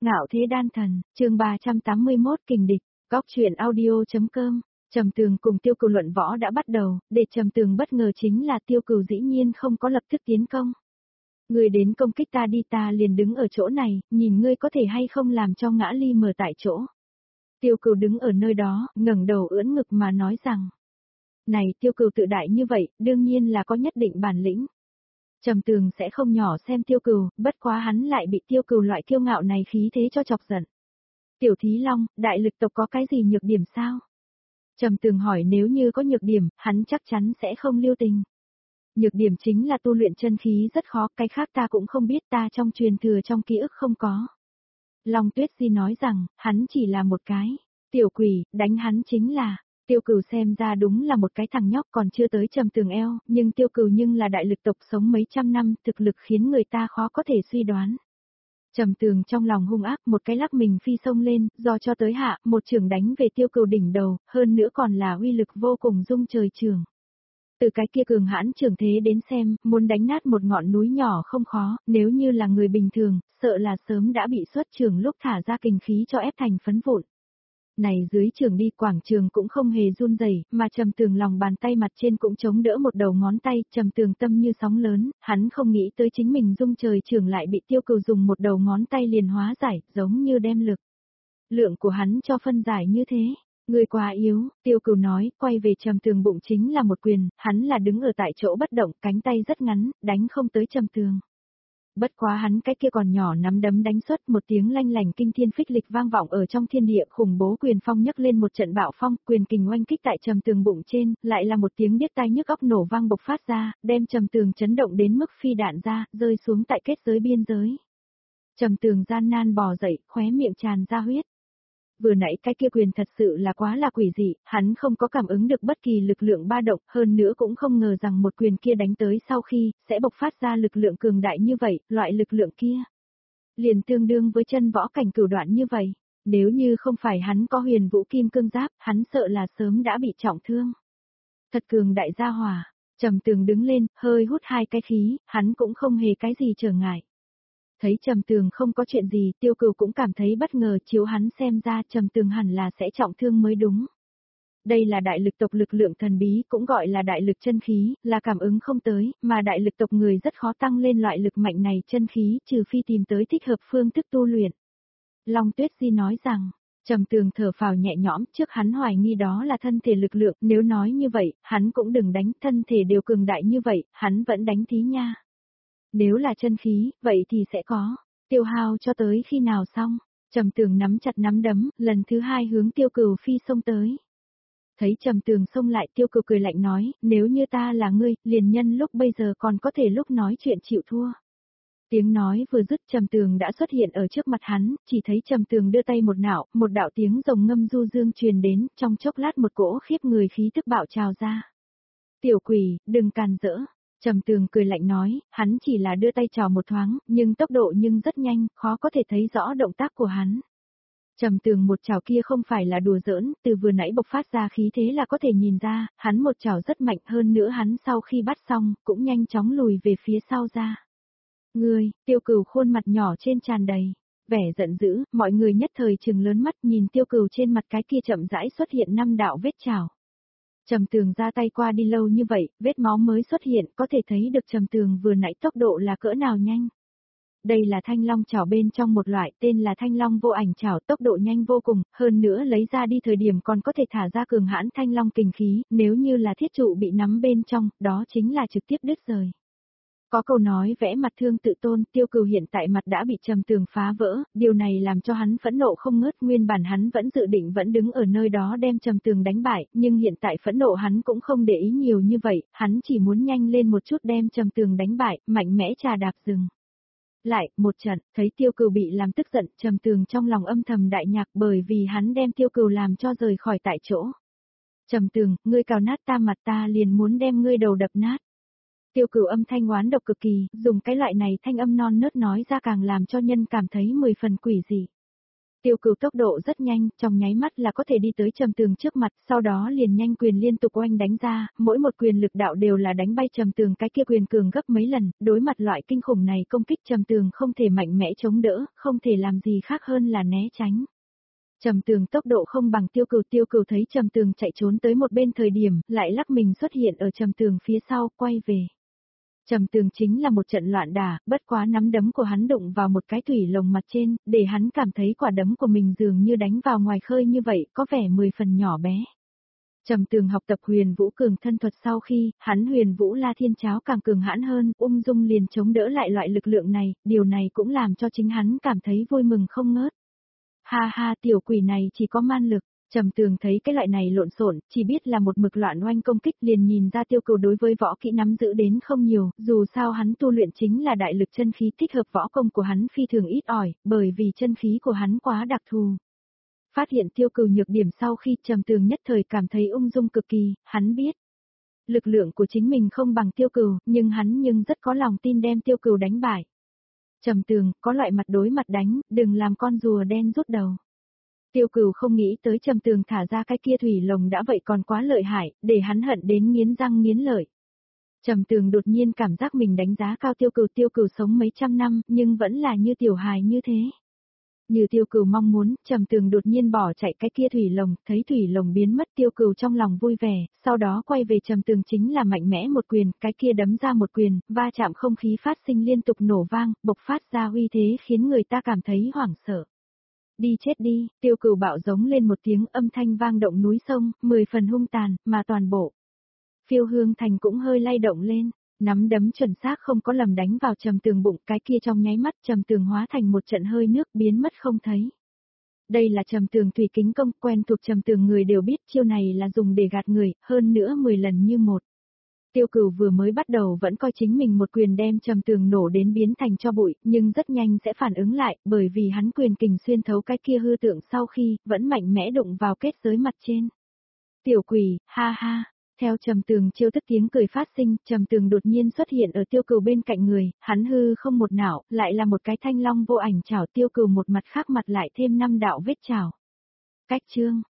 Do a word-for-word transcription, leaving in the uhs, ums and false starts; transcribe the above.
Ngạo thế đan thần, chương ba trăm tám mươi mốt kình địch, góc truyện audio.com. Trầm Tường cùng Tiêu Cừu luận võ đã bắt đầu, để Trầm Tường bất ngờ chính là Tiêu Cừu dĩ nhiên không có lập tức tiến công. Ngươi đến công kích ta đi, ta liền đứng ở chỗ này, nhìn ngươi có thể hay không làm cho ngã ly mờ tại chỗ. Tiêu Cừu đứng ở nơi đó, ngẩng đầu ưỡn ngực mà nói rằng. Này Tiêu Cừu tự đại như vậy, đương nhiên là có nhất định bản lĩnh. Trầm Tường sẽ không nhỏ xem Tiêu Cừu, bất quá hắn lại bị Tiêu Cừu loại kiêu ngạo này khí thế cho chọc giận. Tiểu Thí Long, đại lực tộc có cái gì nhược điểm sao? Trầm Tường hỏi, nếu như có nhược điểm, hắn chắc chắn sẽ không lưu tình. Nhược điểm chính là tu luyện chân khí rất khó, cái khác ta cũng không biết, ta trong truyền thừa trong ký ức không có. Long Tuyết Di nói rằng, hắn chỉ là một cái tiểu quỷ, đánh hắn chính là. Tiêu Cừu xem ra đúng là một cái thằng nhóc còn chưa tới Trầm Tường eo, nhưng Tiêu Cừu nhưng là đại lực tộc sống mấy trăm năm, thực lực khiến người ta khó có thể suy đoán. Trầm Tường trong lòng hung ác, một cái lắc mình phi sông lên, do cho tới hạ, một chưởng đánh về Tiêu Cừu đỉnh đầu, hơn nữa còn là uy lực vô cùng rung trời trường. Từ cái kia cường hãn trường thế đến xem, muốn đánh nát một ngọn núi nhỏ không khó, nếu như là người bình thường, sợ là sớm đã bị xuất trường lúc thả ra kình khí cho ép thành phấn vụn. Này dưới trường đi quảng trường cũng không hề run rẩy, mà Trầm Tường lòng bàn tay mặt trên cũng chống đỡ một đầu ngón tay, Trầm Tường tâm như sóng lớn, hắn không nghĩ tới chính mình rung trời trường lại bị Tiêu Cừu dùng một đầu ngón tay liền hóa giải, giống như đem lực lượng của hắn cho phân giải như thế. Người quá yếu, Tiêu Cừu nói, quay về Trầm Tường bụng chính là một quyền, hắn là đứng ở tại chỗ bất động, cánh tay rất ngắn, đánh không tới Trầm Tường. Bất quá hắn cái kia còn nhỏ nắm đấm đánh xuất, một tiếng lanh lảnh kinh thiên phích lịch vang vọng ở trong thiên địa, khủng bố quyền phong nhấc lên một trận bạo phong, quyền kình oanh kích tại Trầm Tường bụng trên, lại là một tiếng điếc tai nhức óc nổ vang bộc phát ra, đem Trầm Tường chấn động đến mức phi đạn ra, rơi xuống tại kết giới biên giới. Trầm Tường gian nan bò dậy, khóe miệng tràn ra huyết. Vừa nãy cái kia quyền thật sự là quá là quỷ dị, hắn không có cảm ứng được bất kỳ lực lượng ba động, hơn nữa cũng không ngờ rằng một quyền kia đánh tới sau khi, sẽ bộc phát ra lực lượng cường đại như vậy, loại lực lượng kia. Liền tương đương với chân võ cảnh cửu đoạn như vậy, nếu như không phải hắn có huyền vũ kim cương giáp, hắn sợ là sớm đã bị trọng thương. Thật cường đại gia hỏa, Trầm Tường đứng lên, hơi hút hai cái khí, hắn cũng không hề cái gì trở ngại. Thấy Trầm Tường không có chuyện gì, Tiêu Cừu cũng cảm thấy bất ngờ, chiếu hắn xem ra Trầm Tường hẳn là sẽ trọng thương mới đúng. Đây là đại lực tộc lực lượng thần bí, cũng gọi là đại lực chân khí, là cảm ứng không tới, mà đại lực tộc người rất khó tăng lên loại lực mạnh này chân khí, trừ phi tìm tới thích hợp phương thức tu luyện. Long Tuyết Di nói rằng, Trầm Tường thở phào nhẹ nhõm, trước hắn hoài nghi đó là thân thể lực lượng, nếu nói như vậy, hắn cũng đừng đánh, thân thể đều cường đại như vậy, hắn vẫn đánh thí nha. Nếu là chân khí, vậy thì sẽ có tiêu hao cho tới khi nào xong. Trầm Tường nắm chặt nắm đấm, lần thứ hai hướng Tiêu Cừu phi xông tới. Thấy Trầm Tường xông lại, Tiêu Cừu cười lạnh nói, nếu như ta là ngươi, liền nhân lúc bây giờ còn có thể lúc nói chuyện chịu thua. Tiếng nói vừa dứt, Trầm Tường đã xuất hiện ở trước mặt hắn, chỉ thấy Trầm Tường đưa tay một nạo, một đạo tiếng rồng ngâm du dương truyền đến, trong chốc lát một cỗ khiếp người khí tức bạo trào ra. Tiểu quỷ, đừng càn rỡ. Trầm Tường cười lạnh nói, hắn chỉ là đưa tay trò một thoáng, nhưng tốc độ nhưng rất nhanh, khó có thể thấy rõ động tác của hắn. Trầm Tường một chảo kia không phải là đùa giỡn, từ vừa nãy bộc phát ra khí thế là có thể nhìn ra, hắn một chảo rất mạnh, hơn nữa hắn sau khi bắt xong, cũng nhanh chóng lùi về phía sau ra. Ngươi, Tiêu Cừu khuôn mặt nhỏ trên tràn đầy vẻ giận dữ, mọi người nhất thời trừng lớn mắt nhìn Tiêu Cừu trên mặt cái kia chậm rãi xuất hiện năm đạo vết chảo. Trầm Tường ra tay qua đi lâu như vậy, vết máu mới xuất hiện, có thể thấy được Trầm Tường vừa nãy tốc độ là cỡ nào nhanh. Đây là thanh long chảo bên trong một loại, tên là thanh long vô ảnh chảo, tốc độ nhanh vô cùng, hơn nữa lấy ra đi thời điểm còn có thể thả ra cường hãn thanh long kình khí, nếu như là thiết trụ bị nắm bên trong, đó chính là trực tiếp đứt rời. Có câu nói vẽ mặt thương tự tôn, Tiêu Cừu hiện tại mặt đã bị Trầm Tường phá vỡ, điều này làm cho hắn phẫn nộ không ngớt, nguyên bản hắn vẫn dự định vẫn đứng ở nơi đó đem Trầm Tường đánh bại, nhưng hiện tại phẫn nộ hắn cũng không để ý nhiều như vậy, hắn chỉ muốn nhanh lên một chút đem Trầm Tường đánh bại, mạnh mẽ trà đạp rừng. Lại, một trận, thấy Tiêu Cừu bị làm tức giận, Trầm Tường trong lòng âm thầm đại nhạc bởi vì hắn đem Tiêu Cừu làm cho rời khỏi tại chỗ. Trầm Tường, ngươi cào nát ta mặt ta liền muốn đem ngươi đầu đập nát. Tiêu Cừu âm thanh oán độc cực kỳ, dùng cái loại này thanh âm non nớt nói ra càng làm cho nhân cảm thấy mười phần quỷ dị. Tiêu Cửu tốc độ rất nhanh, trong nháy mắt là có thể đi tới Trầm Tường trước mặt, sau đó liền nhanh quyền liên tục oanh đánh ra, mỗi một quyền lực đạo đều là đánh bay Trầm Tường cái kia quyền cường gấp mấy lần, đối mặt loại kinh khủng này công kích Trầm Tường không thể mạnh mẽ chống đỡ, không thể làm gì khác hơn là né tránh. Trầm Tường tốc độ không bằng Tiêu Cửu, Tiêu Cửu thấy Trầm Tường chạy trốn tới một bên thời điểm, lại lắc mình xuất hiện ở Trầm Tường phía sau, quay về. Trầm Tường chính là một trận loạn đả, bất quá nắm đấm của hắn đụng vào một cái thủy lồng mặt trên, để hắn cảm thấy quả đấm của mình dường như đánh vào ngoài khơi như vậy, có vẻ mười phần nhỏ bé. Trầm Tường học tập Huyền Vũ Cường thân thuật sau khi, hắn Huyền Vũ La Thiên Cháo càng cường hãn hơn, ung dung liền chống đỡ lại loại lực lượng này, điều này cũng làm cho chính hắn cảm thấy vui mừng không ngớt. Ha ha, tiểu quỷ này chỉ có man lực. Trầm Tường thấy cái loại này lộn xộn, chỉ biết là một mực loạn oanh công kích liền nhìn ra Tiêu Cửu đối với võ kỹ nắm giữ đến không nhiều, dù sao hắn tu luyện chính là đại lực chân khí, thích hợp võ công của hắn phi thường ít ỏi, bởi vì chân khí của hắn quá đặc thù. Phát hiện Tiêu Cửu nhược điểm sau khi Trầm Tường nhất thời cảm thấy ung dung cực kỳ, hắn biết. Lực lượng của chính mình không bằng Tiêu Cửu, nhưng hắn nhưng rất có lòng tin đem Tiêu Cửu đánh bại. Trầm Tường, có loại mặt đối mặt đánh, đừng làm con rùa đen rút đầu. Tiêu Cửu không nghĩ tới Trầm Tường thả ra cái kia thủy lồng đã vậy còn quá lợi hại, để hắn hận đến nghiến răng nghiến lợi. Trầm Tường đột nhiên cảm giác mình đánh giá cao Tiêu Cửu, Tiêu Cửu sống mấy trăm năm, nhưng vẫn là như tiểu hài như thế. Như Tiêu Cửu mong muốn, Trầm Tường đột nhiên bỏ chạy cái kia thủy lồng, thấy thủy lồng biến mất, Tiêu Cửu trong lòng vui vẻ, sau đó quay về Trầm Tường chính là mạnh mẽ một quyền, cái kia đấm ra một quyền, va chạm không khí phát sinh liên tục nổ vang, bộc phát ra uy thế khiến người ta cảm thấy hoảng sợ. Đi chết đi, Tiêu Cửu bạo giống lên một tiếng, âm thanh vang động núi sông, mười phần hung tàn, mà toàn bộ. Phiêu Hương Thành cũng hơi lay động lên, nắm đấm chuẩn xác không có lầm đánh vào Trầm Tường bụng, cái kia trong nháy mắt Trầm Tường hóa thành một trận hơi nước biến mất không thấy. Đây là Trầm Tường thủy kính công, quen thuộc Trầm Tường người đều biết chiêu này là dùng để gạt người, hơn nữa mười lần như một. Tiêu Cửu vừa mới bắt đầu vẫn coi chính mình một quyền đem Trầm Tường nổ đến biến thành cho bụi, nhưng rất nhanh sẽ phản ứng lại, bởi vì hắn quyền kình xuyên thấu cái kia hư tượng sau khi, vẫn mạnh mẽ đụng vào kết giới mặt trên. Tiểu quỷ, ha ha, theo Trầm Tường chiêu thức tiếng cười phát sinh, Trầm Tường đột nhiên xuất hiện ở Tiêu Cửu bên cạnh người, hắn hư không một não, lại là một cái thanh long vô ảnh chảo, Tiêu Cửu một mặt khác mặt lại thêm năm đạo vết chảo. Cách chương